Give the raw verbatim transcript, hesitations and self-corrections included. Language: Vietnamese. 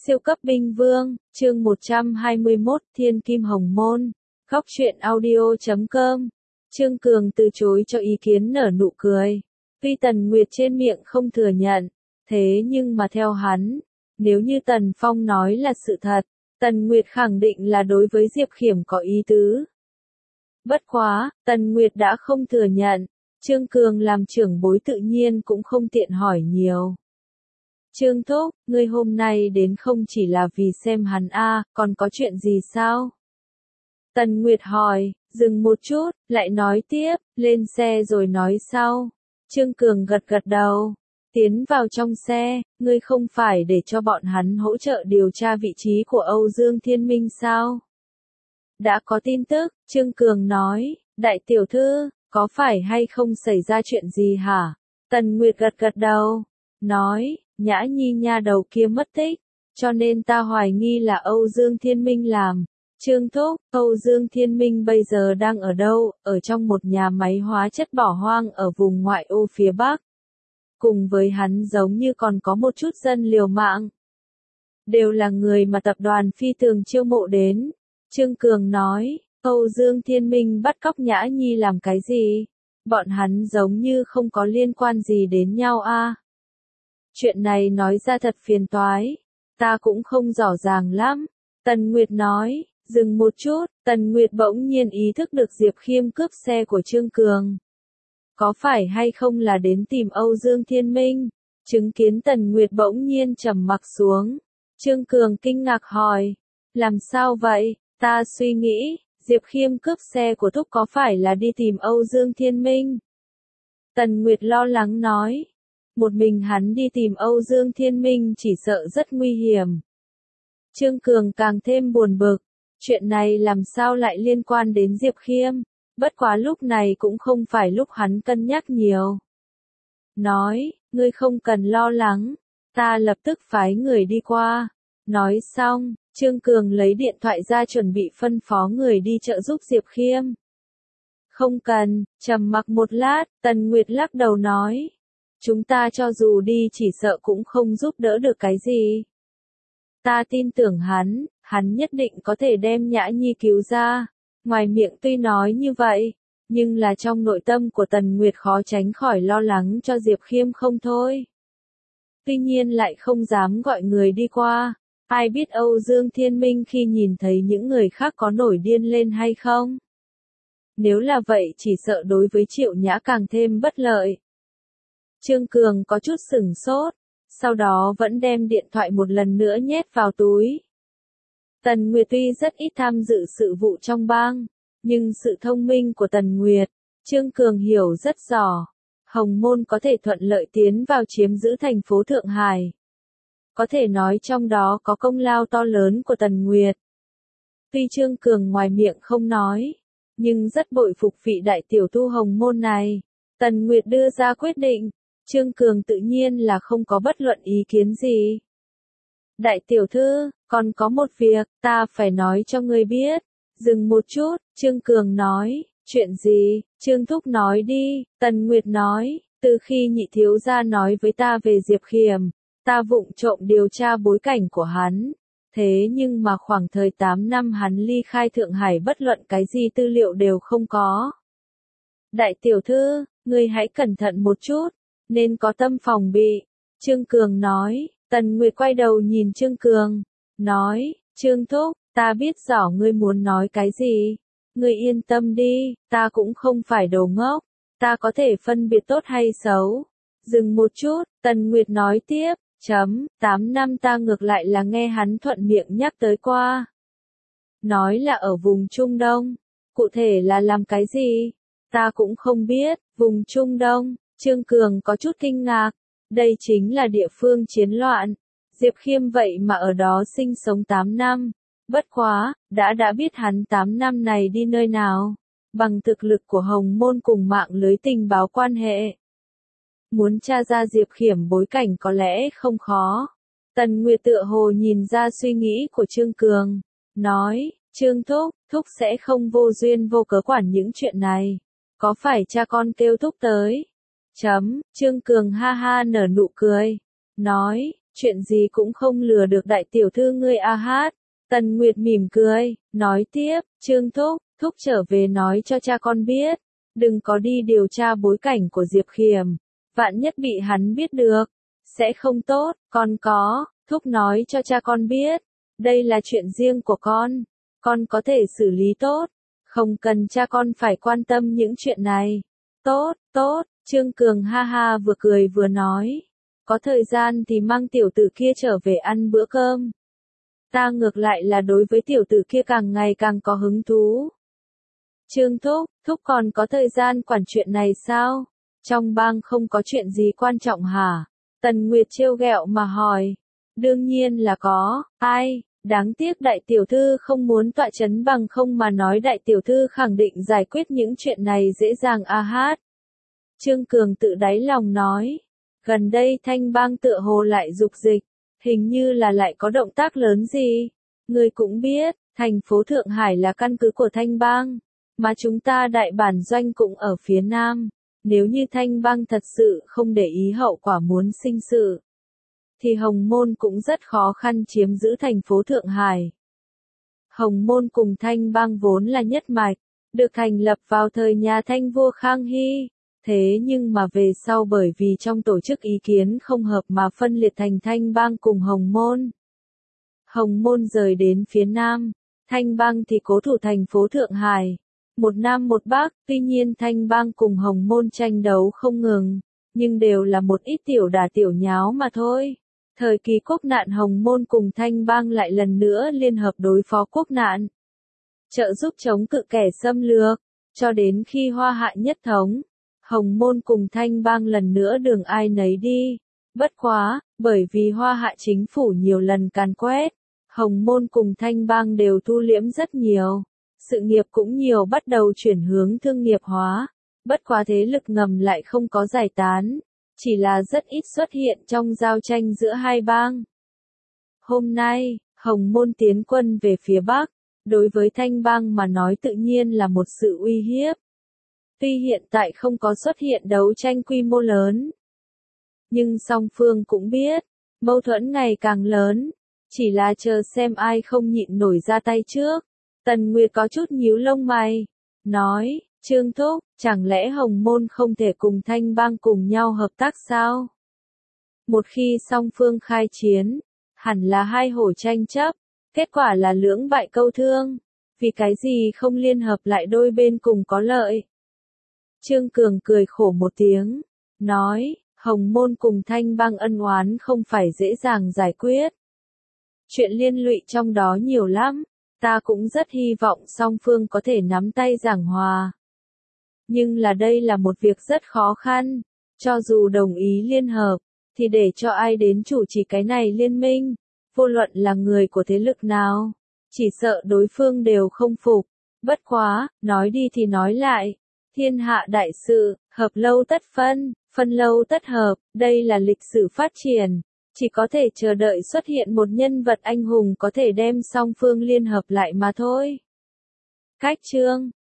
Siêu cấp binh vương, chương một trăm hai mươi mốt, Thiên Kim Hồng Môn. Góc truyện audio chấm com. Trương Cường từ chối cho ý kiến nở nụ cười. Tuy Tần Nguyệt trên miệng không thừa nhận, thế nhưng mà theo hắn, nếu như Tần Phong nói là sự thật, Tần Nguyệt khẳng định là đối với Diệp Khiêm có ý tứ. Bất quá, Tần Nguyệt đã không thừa nhận, Trương Cường làm trưởng bối tự nhiên cũng không tiện hỏi nhiều. Trương Thúc, ngươi hôm nay đến không chỉ là vì xem hắn a, còn có chuyện gì sao? Tần Nguyệt hỏi, dừng một chút, lại nói tiếp, lên xe rồi nói sau. Trương Cường gật gật đầu, tiến vào trong xe, ngươi không phải để cho bọn hắn hỗ trợ điều tra vị trí của Âu Dương Thiên Minh sao? Đã có tin tức, Trương Cường nói, đại tiểu thư, có phải hay không xảy ra chuyện gì hả? Tần Nguyệt gật gật đầu, nói, Nhã Nhi nha đầu kia mất tích, cho nên ta hoài nghi là Âu Dương Thiên Minh làm. Trương Thúc, Âu Dương Thiên Minh bây giờ đang ở đâu? Ở trong một nhà máy hóa chất bỏ hoang ở vùng ngoại ô phía Bắc. Cùng với hắn giống như còn có một chút dân liều mạng. Đều là người mà tập đoàn Phi Tường chiêu mộ đến. Trương Cường nói, Âu Dương Thiên Minh bắt cóc Nhã Nhi làm cái gì? Bọn hắn giống như không có liên quan gì đến nhau a. Chuyện này nói ra thật phiền toái, ta cũng không rõ ràng lắm. Tần Nguyệt nói, dừng một chút, Tần Nguyệt bỗng nhiên ý thức được Diệp Khiêm cướp xe của Trương Cường. Có phải hay không là đến tìm Âu Dương Thiên Minh? Chứng kiến Tần Nguyệt bỗng nhiên trầm mặc xuống. Trương Cường kinh ngạc hỏi, làm sao vậy? Ta suy nghĩ, Diệp Khiêm cướp xe của Thúc có phải là đi tìm Âu Dương Thiên Minh? Tần Nguyệt lo lắng nói. Một mình hắn đi tìm Âu Dương Thiên Minh chỉ sợ rất nguy hiểm. Trương Cường càng thêm buồn bực, chuyện này làm sao lại liên quan đến Diệp Khiêm, bất quá lúc này cũng không phải lúc hắn cân nhắc nhiều. Nói, ngươi không cần lo lắng, ta lập tức phái người đi qua. Nói xong, Trương Cường lấy điện thoại ra chuẩn bị phân phó người đi trợ giúp Diệp Khiêm. Không cần, trầm mặc một lát, Tần Nguyệt lắc đầu nói. Chúng ta cho dù đi chỉ sợ cũng không giúp đỡ được cái gì. Ta tin tưởng hắn, hắn nhất định có thể đem Nhã Nhi cứu ra. Ngoài miệng tuy nói như vậy, nhưng là trong nội tâm của Tần Nguyệt khó tránh khỏi lo lắng cho Diệp Khiêm không thôi. Tuy nhiên lại không dám gọi người đi qua. Ai biết Âu Dương Thiên Minh khi nhìn thấy những người khác có nổi điên lên hay không? Nếu là vậy chỉ sợ đối với Triệu Nhã càng thêm bất lợi. Trương Cường có chút sửng sốt, sau đó vẫn đem điện thoại một lần nữa nhét vào túi. Tần Nguyệt tuy rất ít tham dự sự vụ trong bang, nhưng sự thông minh của Tần Nguyệt, Trương Cường hiểu rất rõ. Hồng Môn có thể thuận lợi tiến vào chiếm giữ thành phố Thượng Hải. Có thể nói trong đó có công lao to lớn của Tần Nguyệt. Tuy Trương Cường ngoài miệng không nói, nhưng rất bội phục vị đại tiểu thư Hồng Môn này. Tần Nguyệt đưa ra quyết định. Trương Cường tự nhiên là không có bất luận ý kiến gì. Đại tiểu thư, còn có một việc, ta phải nói cho ngươi biết. Dừng một chút, Trương Cường nói, chuyện gì? Trương Thúc nói đi, Tần Nguyệt nói, từ khi nhị thiếu gia nói với ta về Diệp Khiêm, ta vụng trộm điều tra bối cảnh của hắn. Thế nhưng mà khoảng thời tám năm hắn ly khai Thượng Hải bất luận cái gì tư liệu đều không có. Đại tiểu thư, ngươi hãy cẩn thận một chút. Nên có tâm phòng bị. Trương Cường nói, Tần Nguyệt quay đầu nhìn Trương Cường, nói, Trương Thúc, ta biết rõ ngươi muốn nói cái gì. Ngươi yên tâm đi, ta cũng không phải đồ ngốc, ta có thể phân biệt tốt hay xấu. Dừng một chút, Tần Nguyệt nói tiếp, chấm, tám năm ta ngược lại là nghe hắn thuận miệng nhắc tới qua. Nói là ở vùng Trung Đông, cụ thể là làm cái gì? Ta cũng không biết, vùng Trung Đông. Trương Cường có chút kinh ngạc, đây chính là địa phương chiến loạn, Diệp Khiêm vậy mà ở đó sinh sống tám năm, bất quá, đã đã biết hắn tám năm này đi nơi nào, bằng thực lực của Hồng Môn cùng mạng lưới tình báo quan hệ. Muốn tra ra Diệp Khiêm bối cảnh có lẽ không khó. Tần Nguyệt tựa hồ nhìn ra suy nghĩ của Trương Cường, nói, Trương Thúc, Thúc sẽ không vô duyên vô cớ quản những chuyện này, có phải cha con kêu Thúc tới? Chấm, Trương Cường ha ha nở nụ cười, nói, chuyện gì cũng không lừa được đại tiểu thư ngươi a hát. Tần Nguyệt mỉm cười, nói tiếp, Trương Thúc, Thúc trở về nói cho cha con biết, đừng có đi điều tra bối cảnh của Diệp Khiêm, vạn nhất bị hắn biết được, sẽ không tốt, con có, Thúc nói cho cha con biết, đây là chuyện riêng của con, con có thể xử lý tốt, không cần cha con phải quan tâm những chuyện này. Tốt, tốt, Trương Cường ha ha vừa cười vừa nói, có thời gian thì mang tiểu tử kia trở về ăn bữa cơm. Ta ngược lại là đối với tiểu tử kia càng ngày càng có hứng thú. Trương Thúc, Thúc còn có thời gian quản chuyện này sao? Trong bang không có chuyện gì quan trọng hả? Tần Nguyệt trêu ghẹo mà hỏi. Đương nhiên là có, ai, đáng tiếc đại tiểu thư không muốn tọa chấn, bằng không mà nói đại tiểu thư khẳng định giải quyết những chuyện này dễ dàng a hát. Trương Cường tự đáy lòng nói, gần đây Thanh bang tựa hồ lại dục dịch, hình như là lại có động tác lớn gì. Người cũng biết, thành phố Thượng Hải là căn cứ của Thanh bang, mà chúng ta đại bản doanh cũng ở phía Nam. Nếu như Thanh bang thật sự không để ý hậu quả muốn sinh sự, thì Hồng Môn cũng rất khó khăn chiếm giữ thành phố Thượng Hải. Hồng Môn cùng Thanh bang vốn là nhất mạch, được thành lập vào thời nhà Thanh vua Khang Hy. Thế nhưng mà về sau bởi vì trong tổ chức ý kiến không hợp mà phân liệt thành Thanh bang cùng Hồng Môn. Hồng Môn rời đến phía Nam, Thanh bang thì cố thủ thành phố Thượng Hải. Một Nam một Bắc, tuy nhiên Thanh bang cùng Hồng Môn tranh đấu không ngừng, nhưng đều là một ít tiểu đả tiểu nháo mà thôi. Thời kỳ quốc nạn Hồng Môn cùng Thanh bang lại lần nữa liên hợp đối phó quốc nạn, trợ giúp chống cự kẻ xâm lược, cho đến khi Hoa Hạ nhất thống, Hồng Môn cùng Thanh bang lần nữa đường ai nấy đi. Bất quá, bởi vì Hoa Hạ chính phủ nhiều lần càn quét, Hồng Môn cùng Thanh bang đều thu liễm rất nhiều. Sự nghiệp cũng nhiều bắt đầu chuyển hướng thương nghiệp hóa. Bất quá thế lực ngầm lại không có giải tán, chỉ là rất ít xuất hiện trong giao tranh giữa hai bang. Hôm nay, Hồng Môn tiến quân về phía Bắc, đối với Thanh bang mà nói tự nhiên là một sự uy hiếp. Tuy hiện tại không có xuất hiện đấu tranh quy mô lớn, nhưng song phương cũng biết, mâu thuẫn ngày càng lớn, chỉ là chờ xem ai không nhịn nổi ra tay trước. Tần Nguyệt có chút nhíu lông mày, nói, Trương Thúc, chẳng lẽ Hồng Môn không thể cùng Thanh bang cùng nhau hợp tác sao? Một khi song phương khai chiến, hẳn là hai hổ tranh chấp, kết quả là lưỡng bại câu thương, vì cái gì không liên hợp lại đôi bên cùng có lợi? Trương Cường cười khổ một tiếng, nói, Hồng Môn cùng Thanh bang ân oán không phải dễ dàng giải quyết. Chuyện liên lụy trong đó nhiều lắm. Ta cũng rất hy vọng song phương có thể nắm tay giảng hòa. Nhưng là đây là một việc rất khó khăn. Cho dù đồng ý liên hợp, thì để cho ai đến chủ trì cái này liên minh, vô luận là người của thế lực nào, chỉ sợ đối phương đều không phục. Bất quá, nói đi thì nói lại, thiên hạ đại sự, hợp lâu tất phân, phân lâu tất hợp, đây là lịch sử phát triển. Chỉ có thể chờ đợi xuất hiện một nhân vật anh hùng có thể đem song phương liên hợp lại mà thôi. Cách chương